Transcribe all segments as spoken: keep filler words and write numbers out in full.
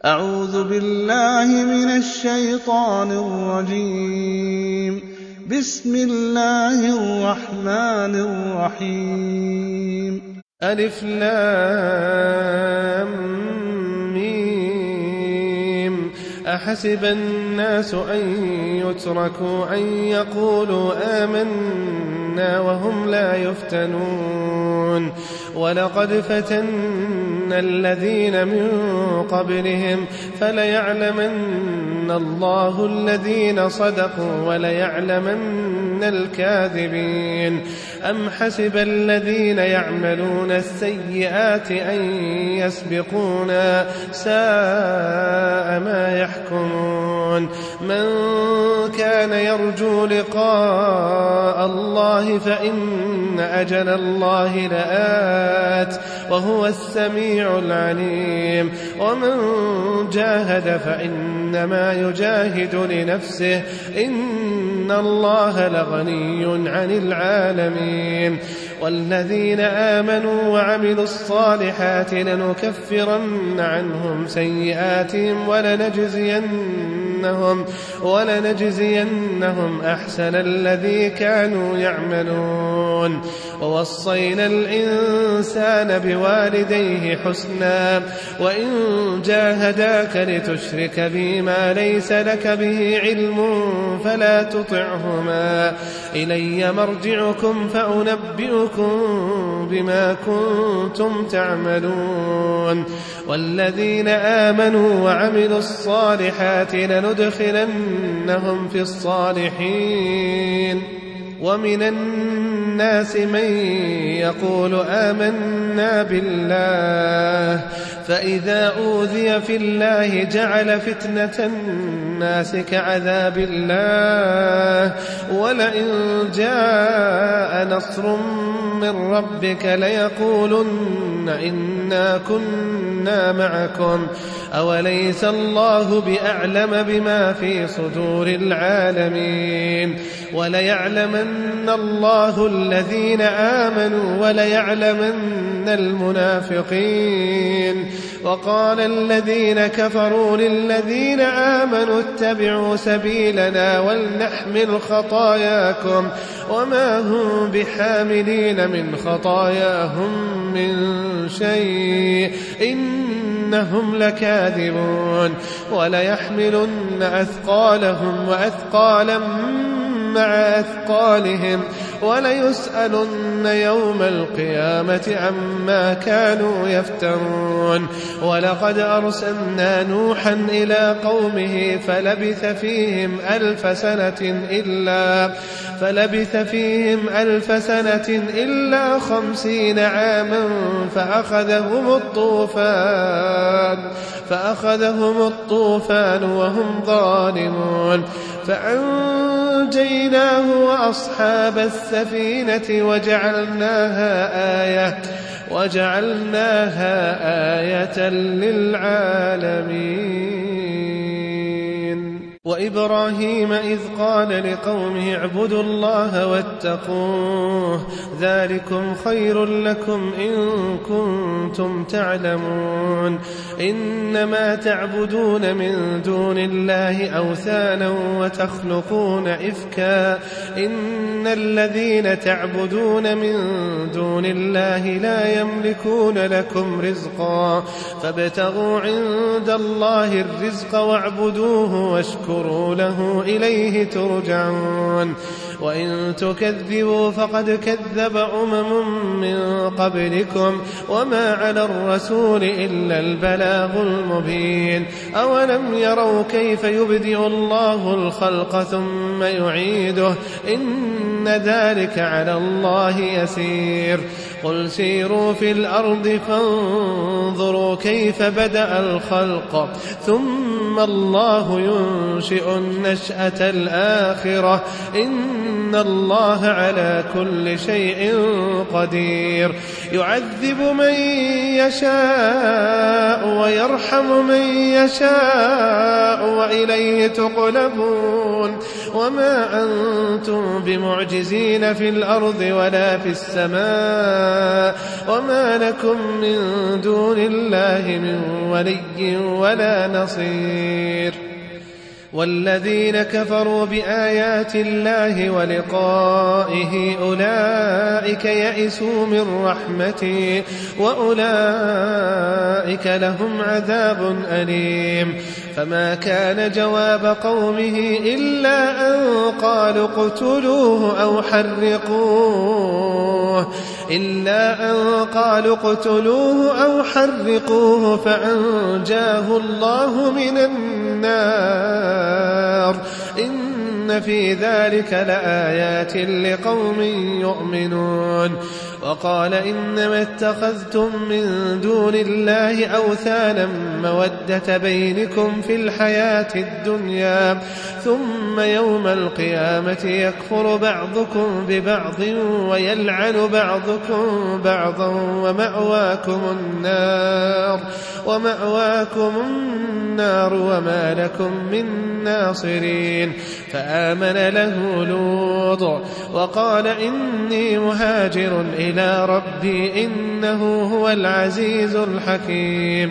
أعوذ بالله من الشيطان الرجيم. بسم الله الرحمن الرحيم. ألف لام ميم. أحسب الناس أن يتركوا أن يقولوا آمنا وهم لا يفتنون ولقد فتنا الذين من قبلهم فليعلمن الله الذين صدقوا وليعلمن الكاذبين. أم حسب الذين يعملون السيئات أن يسبقونا ساء ما يحكمون. من كان يرجو لقاء الله فإن أجل الله لآت وهو السميع العليم. ومن جاهد فإنما يجاهد لنفسه إن الله لغني عن العالمين. والذين آمنوا وعملوا الصالحات لنكفرن عنهم سيئاتهم ولنجزينهم, ولنجزينهم أحسن الذي كانوا يعملون. ووصينا الإنسان بوالديه حسنا وإن جاهداك لتشرك بي ما ليس لك به علم فلا تطعهما إلي مرجعكم فأنبئكم بما كنتم تعملون. والذين آمنوا وعملوا الصالحات لندخلنهم في الصالحين. ومن الناس من يقول آمنا بالله فإذا أوذي في الله جعل فتنة الناس كعذاب الله ولئن جاء نصر من ربك ليقولن إنا كنا معكم أوليس الله بأعلم بما في صدور العالمين. وليعلمن الله الذين آمنوا وليعلمن المنافقين. وقال الذين كفروا للذين آمنوا اتبعوا سبيلنا ولنحمل خطاياكم وما هم بحاملين من خطاياهم من شيء إنهم لكاذبون. وليحملن أثقالهم وأثقالا مع أثقالهم وليسألن يوم القيامة عما كانوا يفترون. ولقد أرسلنا نوحا إلى قومه فلبث فيهم ألف سنة إلا فلبث فيهم ألف سنة إلا خمسين عاما فأخذهم الطوفان فأخذهم الطوفان وهم ظالمون فأنجيناه وأصحاب السفينة وجعلناها آية وجعلناها آية للعالمين. وإبراهيم إذ قال لقومه اعبدوا الله واتقوه ذلكم خير لكم إن كنتم تعلمون. إنما تعبدون من دون الله أوثانا وتخلقون إفكا إن الذين تعبدون من دون الله لا يملكون لكم رزقا فابتغوا عند الله الرزق واعبدوه واشكروا له إليه ترجعون. وإن تكذبوا فقد كذب أمم من قبلكم وما على الرسول إلا البلاغ المبين. أولم يروا كيف يبدئ الله الخلق ثم يعيده إن ذلك على الله يسير. قل سيروا في الأرض فانظروا كيف بدأ الخلق ثم الله ينشئ النشأة الآخرة إن الله على كل شيء قدير. يعذب من يشاء ويرحم من يشاء وإليه تقلبون. وما أنتم بمعجزين في الأرض ولا في السماء وما لكم من دون الله من ولي ولا نصير. والذين كفروا بآيات الله ولقائه أولئك يئسوا من رحمتي وأولئك لهم عذاب أليم. فما كان جواب قومه إلا أن قالوا اقتلوه أو حرقوه إلا أن قالوا اقتلوه أو حرقوه فأنجاه الله من النار. إن في ذلك لآيات لقوم يؤمنون. وقال إنما اتخذتم من دون الله أوثانا مودة بينكم في الحياة الدنيا ثم يوم القيامة يكفر بعضكم ببعض ويلعن بعضكم بعضا ومأواكم النار ومأواكم النار وما لكم من ناصرين. فآمن له لوط وقال إني مهاجر إلى ربي إنه هو العزيز الحكيم.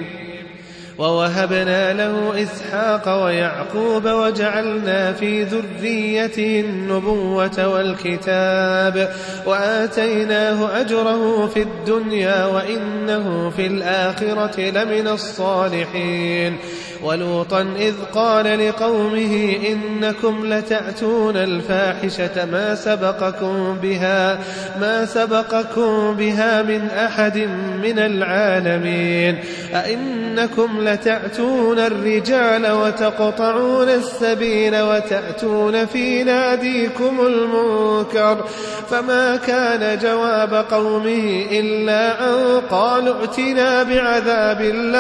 ووهبنا له إسحاق ويعقوب وجعلنا في ذريته النبوة والكتاب وآتيناه أجره في الدنيا وإنه في الآخرة لمن الصالحين. ولوطا إذ قال لقومه إنكم لتأتون الفاحشة ما سبقكم بها ما سبقكم بها من أحد من العالمين. أئنكم لتأتون الرجال وتقطعون السبيل وتأتون في ناديكم المنكر. فما كان جواب قومه إلا أن قالوا ائتنا بعذاب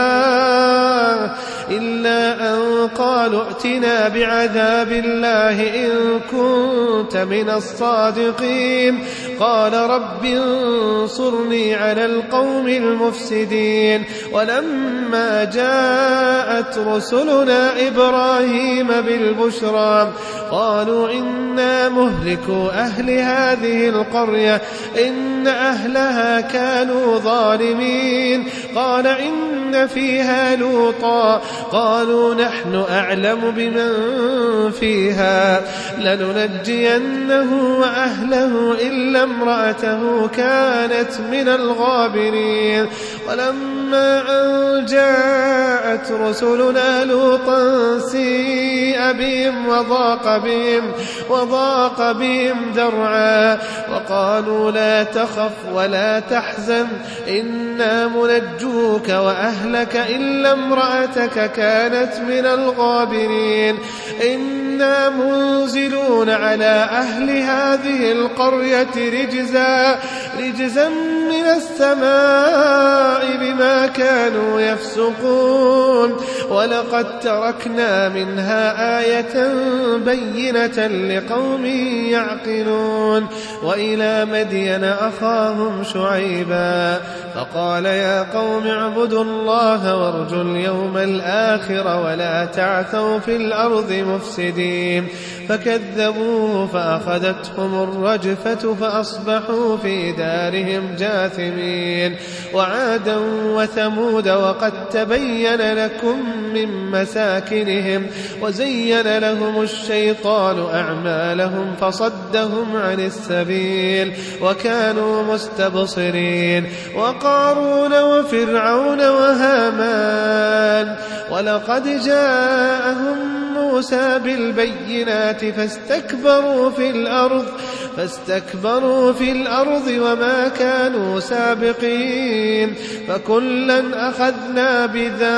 الله إلا أن قالوا ائتنا بعذاب الله إن كنت من الصادقين. قال رب انصرني على القوم المفسدين. ولما جاءت رسلنا إبراهيم بالبشرى قالوا إنا مهلكو أهل هذه القرية إن أهلها كانوا ظالمين. قال إن فيها لوطا قالوا نحن أعلم بمن فيها لننجينه وأهله إلا امرأته كانت من الغابرين. ولما أن جاءت رسلنا لوطا سيء بهم وضاق بهم وضاق بهم ذرعا وقالوا لا تخف ولا تحزن إنا منجوك وأهلك إلا امرأتك كانت من الغابرين. إنا منزلون على أهل هذه القرية رجزا رجزا من السماء بما كانوا يفسقون. ولقد تركنا منها آية بينة لقوم يعقلون. وإلى مدين أخاهم شعيبا فقال يا قوم اعبدوا الله وارجوا اليوم الآخر ولا تعثوا في الأرض مفسدين. فكذبوه فأخذتهم الرجفة فأصبحوا في دارهم جاثمين. وعادا وثمود وقد تبين لكم من مساكنهم وزين لهم الشيطان أعمالهم فصدهم عن السبيل وكانوا مستبصرين. وقارون وفرعون وهامان ولقد جاءهم موسى بالبينات فاستكبروا في الأرض فاستكبروا في الأرض وما كانوا سابقين. فكلا أخذنا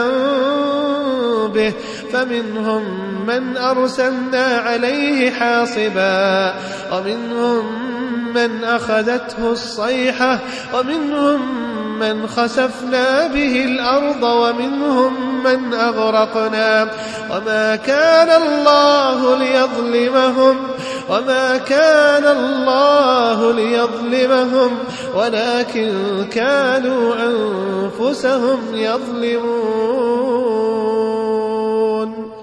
بذنبه فمنهم من أرسلنا عليه حاصبا ومنهم من أخذته الصيحة ومنهم من خسفنا به الأرض ومنهم من أغرقنا. وما كان الله ليظلمهم وما كان الله ليظلمهم ولكن كانوا أنفسهم يظلمون.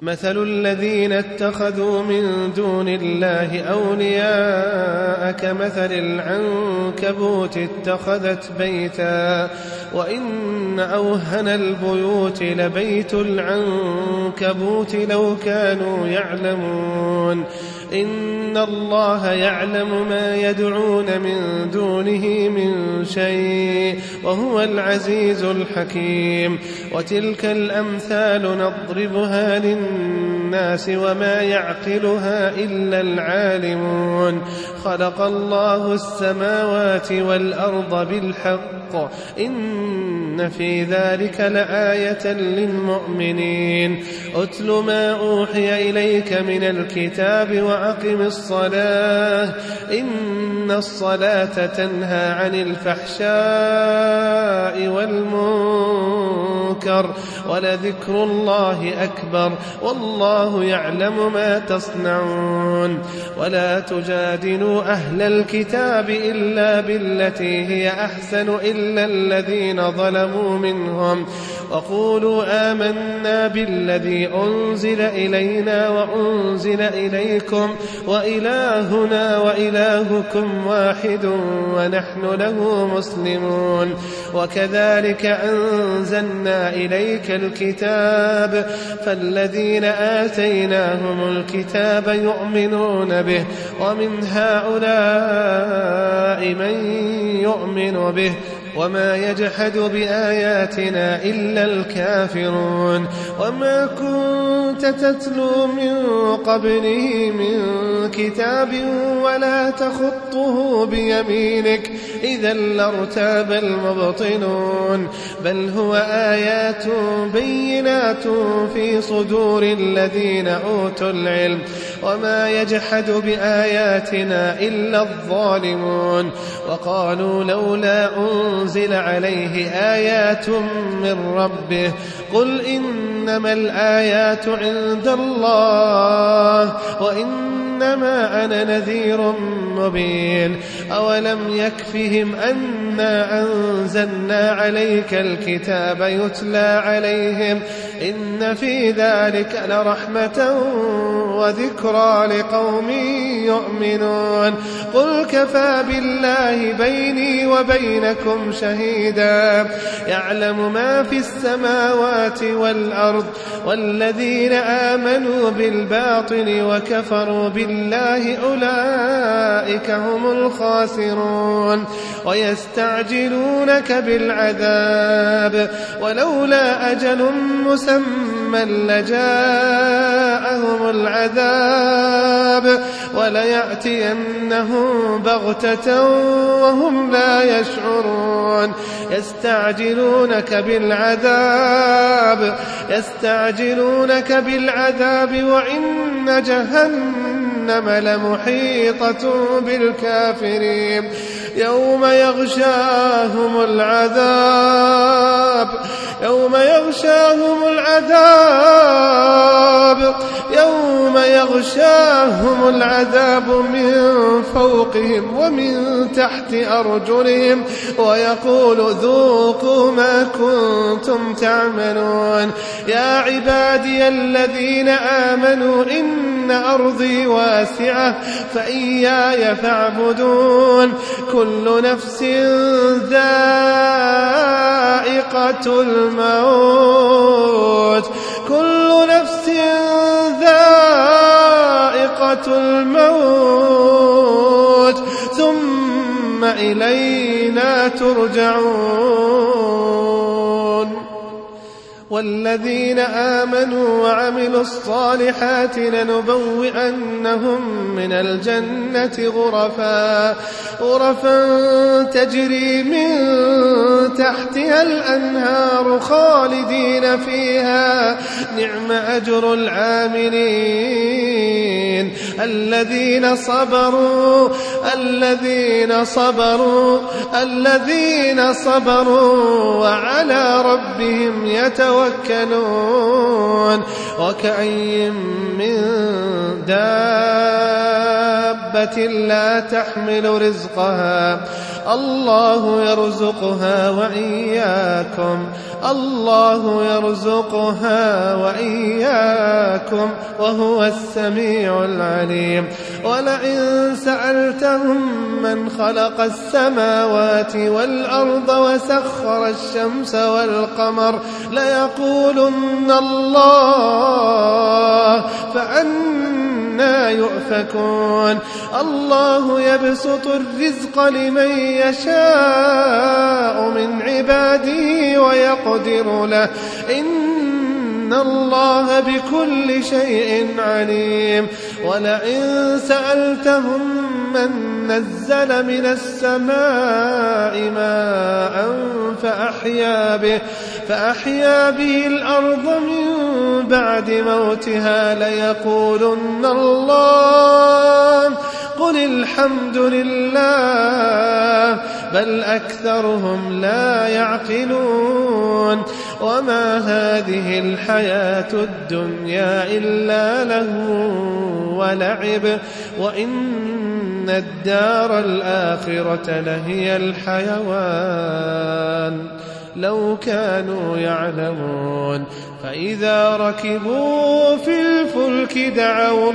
مثل الذين اتخذوا من دون الله أولياء كمثل العنكبوت اتخذت بيتا وإن أوهن البيوت لبيت العنكبوت لو كانوا يعلمون إن الله يعلم ما يدعون من دونه من شيء وهو العزيز الحكيم وتلك الأمثال نضربها للناس وما يعقلها إلا العالمون خلق الله السماوات والأرض بالحق إن في ذلك لآية للمؤمنين أتل ما أوحي إليك من الكتاب وأقم الصلاة إن الصلاة تنهى عن الفحشاء والمنكر ولذكر الله أكبر والله يعلم ما تصنعون ولا تجادلوا أهل الكتاب إلا بالتي هي أحسن إلا الذين ظلموا منهم وقولوا آمنا بالذي أنزل إلينا وأنزل إليكم وإلهنا وإلهكم واحد ونحن له مسلمون وكذلك أنزلنا إليك الكتاب فالذين آتيناهم الكتاب يؤمنون به ومن هؤلاء من يؤمن به وما يجحد بآياتنا إلا الكافرون وما كنت تتلو من قبله من كتاب ولا تخطه بيمينك إذا لارتاب المبطلون بل هو آيات بينات في صدور الذين أوتوا العلم وما يجحد بآياتنا إلا الظالمون وقالوا لولا أنزل عليه آيات من ربه قل إنما الآيات عند الله وإنما أنا نذير مبين أولم يكفهم أنا أنزلنا عليك الكتاب يتلى عليهم إن في ذلك لرحمة وذكرى لقوم يؤمنون قل كفى بالله بيني وبينكم شهيدا يعلم ما في السماوات والأرض والذين آمنوا بالباطل وكفروا بالله أولئك هم الخاسرون ويستعجلونك بالعذاب ولولا أجل مسمى لجاءهم العذاب وليأتينهم بغتة وهم لا يشعرون يستعجلونك بالعذاب يستعجلونك بالعذاب وإن جهنم لمحيطة بالكافرين يوم يغشاهم العذاب يوم يغشاهم العذاب يوم يغشاهم العذاب من فوقهم ومن تحت أرجلهم ويقول ذوقوا ما كنتم تعملون يا عبادي الذين آمنوا إن أرضي واسعة فإياي فاعبدون كل نفس ذائقة الموت كل نفس ذائقة الموت ثم إلينا ترجعون والذين آمنوا وعملوا الصالحات لنبوئنهم من الجنة غرفا غرفا تجري من تحتها الأنهار خالدين فيها نعم أجر العاملين الذين صبروا الذين صبروا الذين صبروا وعلى ربهم يتوكلون وكأين من دابة دابة لا تحمل رزقها الله يرزقها وإياكم الله يرزقها وإياكم وهو السميع العليم. ولئن سألتهم من خلق السماوات والأرض وسخر الشمس والقمر ليقولن الله فأنى يؤفكون. الله يبسط الرزق لمن يشاء من عباده ويقدر له إن الله بكل شيء عليم. ولئن سألتهم من نزل من السماء ماء فأحيا به, فأحيا به الأرض من بعد موتها ليقولن الله قل الحمد لله بل أكثرهم لا يعقلون. وما هذه الحياة الدنيا إلا لهو ولعب وإن الدار الآخرة لهي الحيوان لو كانوا يعلمون. فإذا ركبوا في الفلك دعوا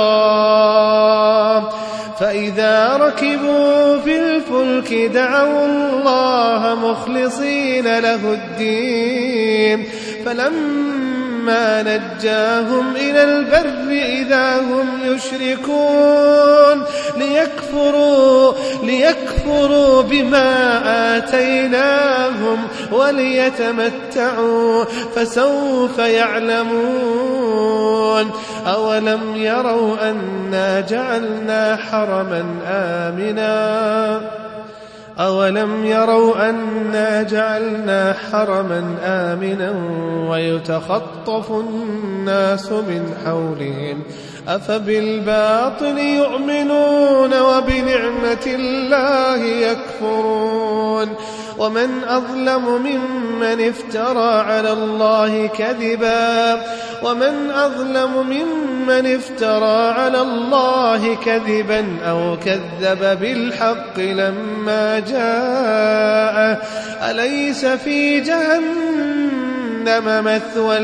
الله فإذا ركبوا في الفلك دعوا الله مخلصين له الدين فلما نجاهم إلى البر إذا هم يشركون ليكفروا, ليكفروا بما آتيناهم وليتمتعوا فسوف يعلمون. أولم يروا أنا جعلنا حرما آمنا أولم يروا أنا جعلنا حرما آمنا ويتخطف الناس من حولهم أفبالباطل يؤمنون وبنعمة الله يكفرون. ومن أظلم ممن افترى على الله كذبا ومن أظلم ممن افترى على الله كذبا أو كذب بالحق لما جاءه أليس في جهنم مثوى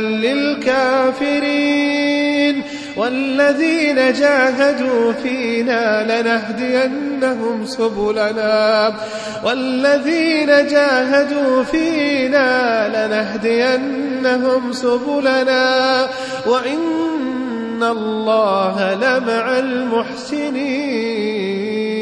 للكافرين. والذين جاهدوا فينا لنهدينهم سبلنا والذين جاهدوا فينا لنهدينهم سبلنا وإن الله لمع المحسنين.